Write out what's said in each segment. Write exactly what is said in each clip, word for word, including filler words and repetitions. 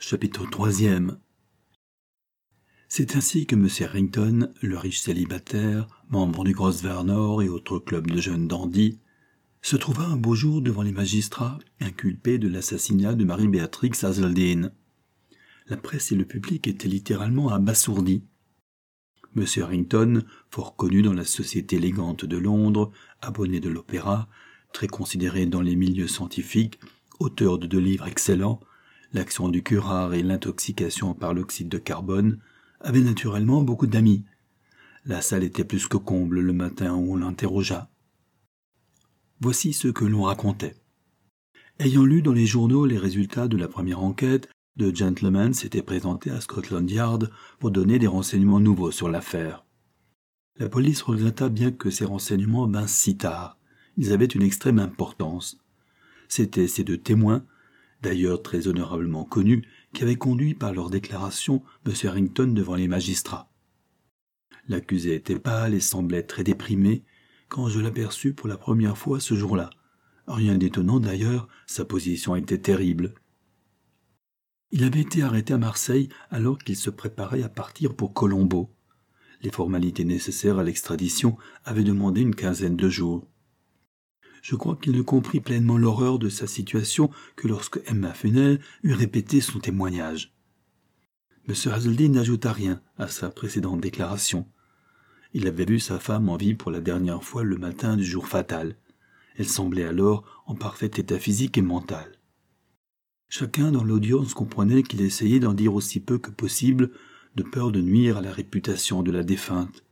Chapitre troisième. C'est ainsi que M. Harrington, le riche célibataire, membre du Grosvenor et autres clubs de jeunes dandys, se trouva un beau jour devant les magistrats, inculpé de l'assassinat de Marie-Béatrix Hazeldine. La presse et le public étaient littéralement abasourdis. M. Harrington, fort connu dans la société élégante de Londres, abonné de l'opéra, très considéré dans les milieux scientifiques, auteur de deux livres excellents, L'action du curare et l'intoxication par l'oxyde de carbone, avait naturellement beaucoup d'amis. La salle était plus que comble le matin où on l'interrogea. Voici ce que l'on racontait. Ayant lu dans les journaux les résultats de la première enquête, deux gentlemen s'étaient présentés à Scotland Yard pour donner des renseignements nouveaux sur l'affaire. La police regretta bien que ces renseignements vinssent si tard. Ils avaient une extrême importance. C'étaient ces deux témoins, d'ailleurs très honorablement connus, qui avaient conduit par leur déclaration M. Harrington devant les magistrats. L'accusé était pâle et semblait très déprimé quand je l'aperçus pour la première fois ce jour-là. Rien d'étonnant d'ailleurs, sa position était terrible. Il avait été arrêté à Marseille alors qu'il se préparait à partir pour Colombo. Les formalités nécessaires à l'extradition avaient demandé une quinzaine de jours. Je crois qu'il ne comprit pleinement l'horreur de sa situation que lorsque Emma Funnell eut répété son témoignage. M. Hazeldine n'ajouta rien à sa précédente déclaration. Il avait vu sa femme en vie pour la dernière fois le matin du jour fatal. Elle semblait alors en parfait état physique et mental. Chacun dans l'audience comprenait qu'il essayait d'en dire aussi peu que possible, de peur de nuire à la réputation de la défunte.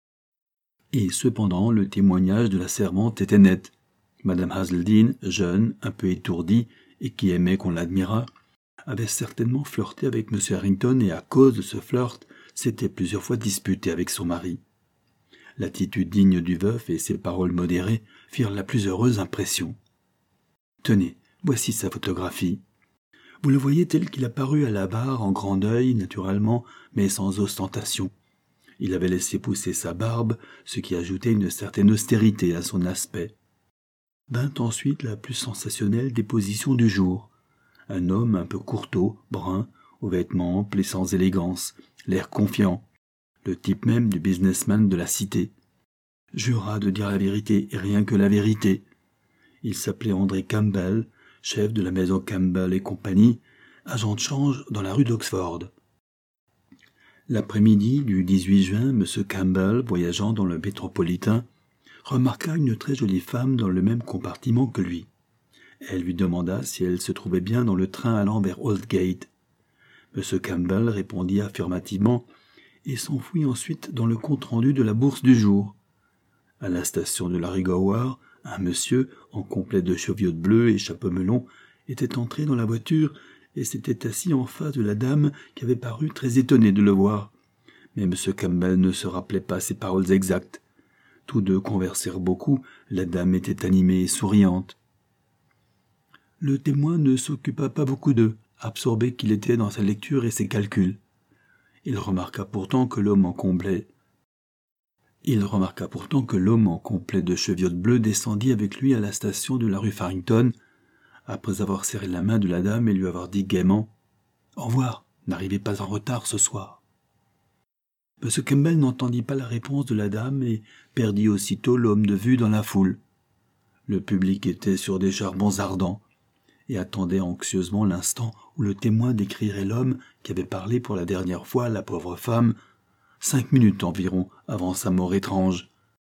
Et cependant, le témoignage de la servante était net. Madame Hazeldine, jeune, un peu étourdie, et qui aimait qu'on l'admirât, avait certainement flirté avec M. Harrington et à cause de ce flirt, s'était plusieurs fois disputée avec son mari. L'attitude digne du veuf et ses paroles modérées firent la plus heureuse impression. Tenez, voici sa photographie. Vous le voyez tel qu'il apparut à la barre, en grand deuil, naturellement, mais sans ostentation. Il avait laissé pousser sa barbe, ce qui ajoutait une certaine austérité à son aspect. Vint ensuite la plus sensationnelle des positions du jour. Un homme un peu courteau, brun, aux vêtements amples et sans élégance, l'air confiant, le type même du businessman de la cité. Jura de dire la vérité et rien que la vérité. Il s'appelait André Campbell, chef de la maison Campbell et compagnie, agent de change dans la rue d'Oxford. L'après-midi du dix-huit juin, M. Campbell, voyageant dans le métropolitain, remarqua une très jolie femme dans le même compartiment que lui. Elle lui demanda si elle se trouvait bien dans le train allant vers Aldgate. M. Campbell répondit affirmativement et s'enfuit ensuite dans le compte-rendu de la bourse du jour. À la station de Larry Gower, un monsieur, en complet de cheviote bleue et chapeau melon, était entré dans la voiture et s'était assis en face de la dame qui avait paru très étonnée de le voir. Mais M. Campbell ne se rappelait pas ses paroles exactes. Tous deux conversèrent beaucoup, la dame était animée et souriante. Le témoin ne s'occupa pas beaucoup d'eux, absorbé qu'il était dans sa lecture et ses calculs. Il remarqua pourtant que l'homme en complet Il remarqua pourtant que l'homme en complet de cheviote bleue descendit avec lui à la station de la rue Farrington, après avoir serré la main de la dame et lui avoir dit gaiement « Au revoir, n'arrivez pas en retard ce soir ». M. Campbell n'entendit pas la réponse de la dame et perdit aussitôt l'homme de vue dans la foule. Le public était sur des charbons ardents et attendait anxieusement l'instant où le témoin décrirait l'homme qui avait parlé pour la dernière fois à la pauvre femme, cinq minutes environ avant sa mort étrange.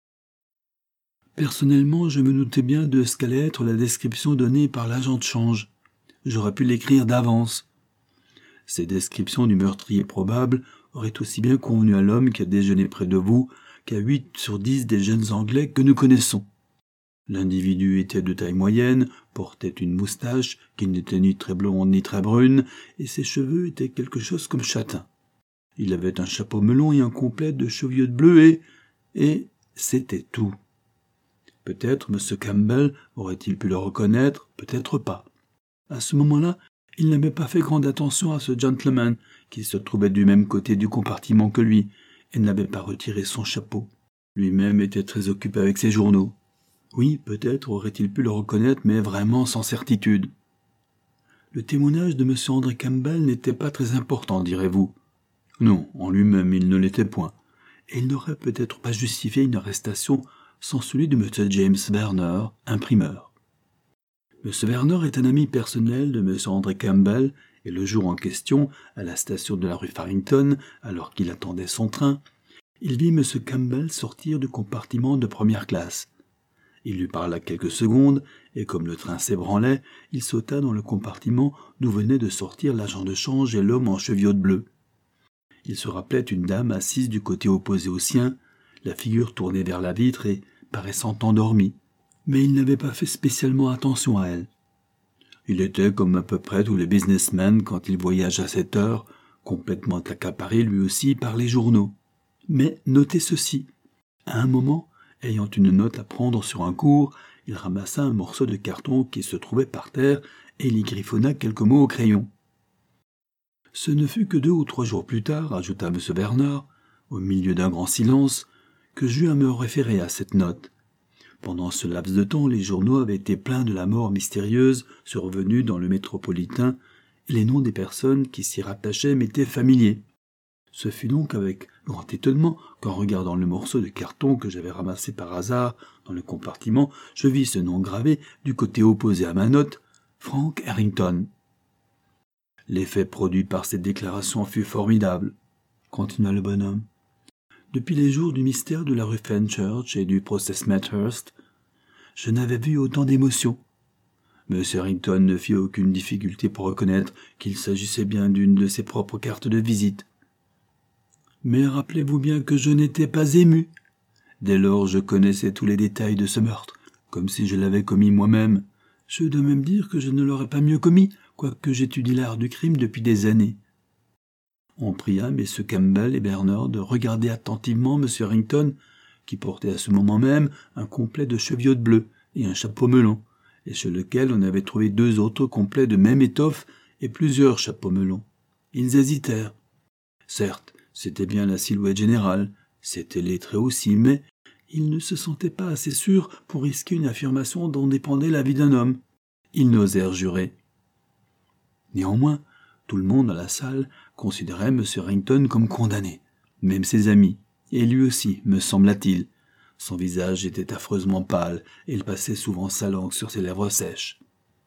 Personnellement, je me doutais bien de ce qu'allait être la description donnée par l'agent de change. J'aurais pu l'écrire d'avance. Ces descriptions du meurtrier probable auraient aussi bien convenu à l'homme qui a déjeuné près de vous qu'à huit sur dix des jeunes Anglais que nous connaissons. L'individu était de taille moyenne, portait une moustache qui n'était ni très blonde ni très brune, et ses cheveux étaient quelque chose comme châtains. Il avait un chapeau melon et un complet de cheviote bleue et... et c'était tout. Peut-être M. Campbell aurait-il pu le reconnaître, peut-être pas. À ce moment-là, il n'avait pas fait grande attention à ce gentleman qui se trouvait du même côté du compartiment que lui et n'avait pas retiré son chapeau. Lui-même était très occupé avec ses journaux. Oui, peut-être aurait-il pu le reconnaître, mais vraiment sans certitude. Le témoignage de M. André Campbell n'était pas très important, direz-vous. Non, en lui-même il ne l'était point, et il n'aurait peut-être pas justifié une arrestation sans celui de M. James Werner, imprimeur. M. Werner est un ami personnel de M. André Campbell, et le jour en question, à la station de la rue Farrington, alors qu'il attendait son train, il vit M. Campbell sortir du compartiment de première classe. Il lui parla quelques secondes, et comme le train s'ébranlait, il sauta dans le compartiment d'où venaient de sortir l'agent de change et l'homme en cheviote bleue. Il se rappelait une dame assise du côté opposé au sien, la figure tournée vers la vitre et paraissant endormie, mais il n'avait pas fait spécialement attention à elle. Il était comme à peu près tous les businessmen quand ils voyagent à cette heure, complètement accaparé lui aussi par les journaux. Mais notez ceci, à un moment, ayant une note à prendre sur un cours, il ramassa un morceau de carton qui se trouvait par terre et il y griffonna quelques mots au crayon. Ce ne fut que deux ou trois jours plus tard, ajouta M. Bernard, au milieu d'un grand silence, que j'eus à me référer à cette note. Pendant ce laps de temps, les journaux avaient été pleins de la mort mystérieuse survenue dans le métropolitain, et les noms des personnes qui s'y rattachaient m'étaient familiers. Ce fut donc avec grand étonnement qu'en regardant le morceau de carton que j'avais ramassé par hasard dans le compartiment, je vis ce nom gravé du côté opposé à ma note, Frank Harrington. L'effet produit par cette déclaration fut formidable, continua le bonhomme. Depuis les jours du mystère de la rue Fenchurch et du procès Smethurst, je n'avais vu autant d'émotions. M. Harrington ne fit aucune difficulté pour reconnaître qu'il s'agissait bien d'une de ses propres cartes de visite. Mais rappelez-vous bien que je n'étais pas ému. Dès lors, je connaissais tous les détails de ce meurtre, comme si je l'avais commis moi-même. Je dois même dire que je ne l'aurais pas mieux commis, quoique j'étudie l'art du crime depuis des années. On pria M. Campbell et Bernard de regarder attentivement M. Harrington, qui portait à ce moment même un complet de cheviote bleue et un chapeau melon, et chez lequel on avait trouvé deux autres complets de même étoffe et plusieurs chapeaux melons. Ils hésitèrent. Certes, c'était bien la silhouette générale, c'étaient les traits aussi, mais ils ne se sentaient pas assez sûrs pour risquer une affirmation dont dépendait la vie d'un homme. Ils n'osèrent jurer. Néanmoins, tout le monde à la salle considérait M. Harrington comme condamné, même ses amis, et lui aussi, me sembla-t-il. Son visage était affreusement pâle, et il passait souvent sa langue sur ses lèvres sèches.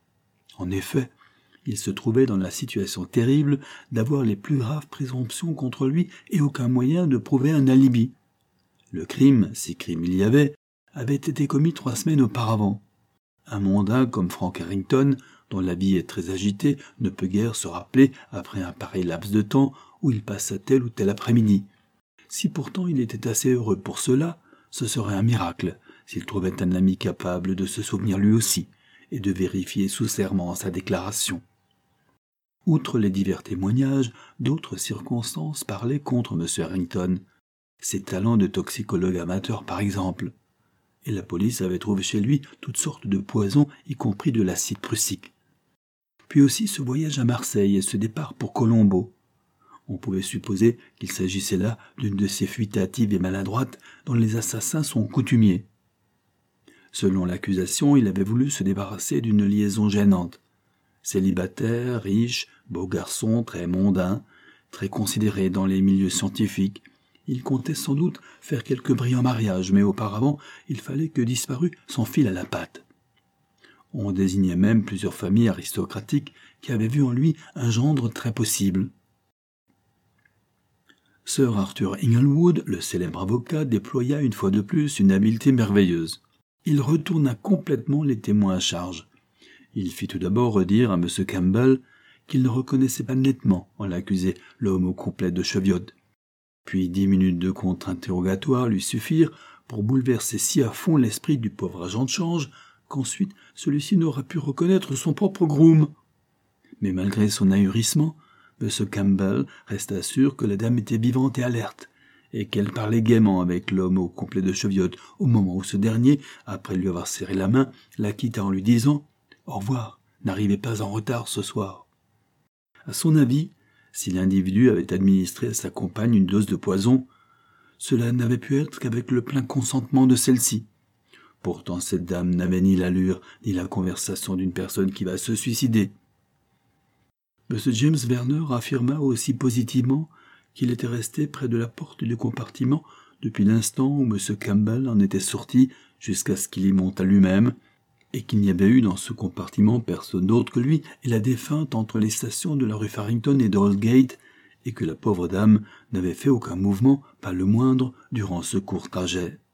En effet, il se trouvait dans la situation terrible d'avoir les plus graves présomptions contre lui et aucun moyen de prouver un alibi. Le crime, si crime il y avait, avait été commis trois semaines auparavant. Un mondain comme Frank Harrington, dont la vie est très agitée, ne peut guère se rappeler, après un pareil laps de temps, où il passa tel ou tel après-midi. Si pourtant il était assez heureux pour cela, ce serait un miracle, s'il trouvait un ami capable de se souvenir lui aussi, et de vérifier sous serment sa déclaration. Outre les divers témoignages, d'autres circonstances parlaient contre M. Harrington. Ses talents de toxicologue amateur, par exemple. Et la police avait trouvé chez lui toutes sortes de poisons, y compris de l'acide prussique. Puis aussi ce voyage à Marseille et ce départ pour Colombo. On pouvait supposer qu'il s'agissait là d'une de ces fuites hâtives et maladroites dont les assassins sont coutumiers. Selon l'accusation, il avait voulu se débarrasser d'une liaison gênante. Célibataire, riche, beau garçon, très mondain, très considéré dans les milieux scientifiques, il comptait sans doute faire quelques brillants mariages, mais auparavant, il fallait que disparût son fil à la patte. On désignait même plusieurs familles aristocratiques qui avaient vu en lui un gendre très possible. Sir Arthur Inglewood, le célèbre avocat, déploya une fois de plus une habileté merveilleuse. Il retourna complètement les témoins à charge. Il fit tout d'abord redire à M. Campbell qu'il ne reconnaissait pas nettement en l'accusé l'homme au complet de cheviote. Puis dix minutes de contre-interrogatoire lui suffirent pour bouleverser si à fond l'esprit du pauvre agent de change qu'ensuite celui-ci n'aura pu reconnaître son propre groom. Mais malgré son ahurissement, M. Campbell resta sûr que la dame était vivante et alerte, et qu'elle parlait gaiement avec l'homme au complet de cheviote au moment où ce dernier, après lui avoir serré la main, la quitta en lui disant « Au revoir, n'arrivez pas en retard ce soir ». À son avis, si l'individu avait administré à sa compagne une dose de poison, cela n'avait pu être qu'avec le plein consentement de celle-ci. Pourtant cette dame n'avait ni l'allure ni la conversation d'une personne qui va se suicider. M. James Verner affirma aussi positivement qu'il était resté près de la porte du compartiment depuis l'instant où M. Campbell en était sorti jusqu'à ce qu'il y montât lui-même, et qu'il n'y avait eu dans ce compartiment personne d'autre que lui et la défunte entre les stations de la rue Farrington et d'Aldgate, et que la pauvre dame n'avait fait aucun mouvement, pas le moindre, durant ce court trajet.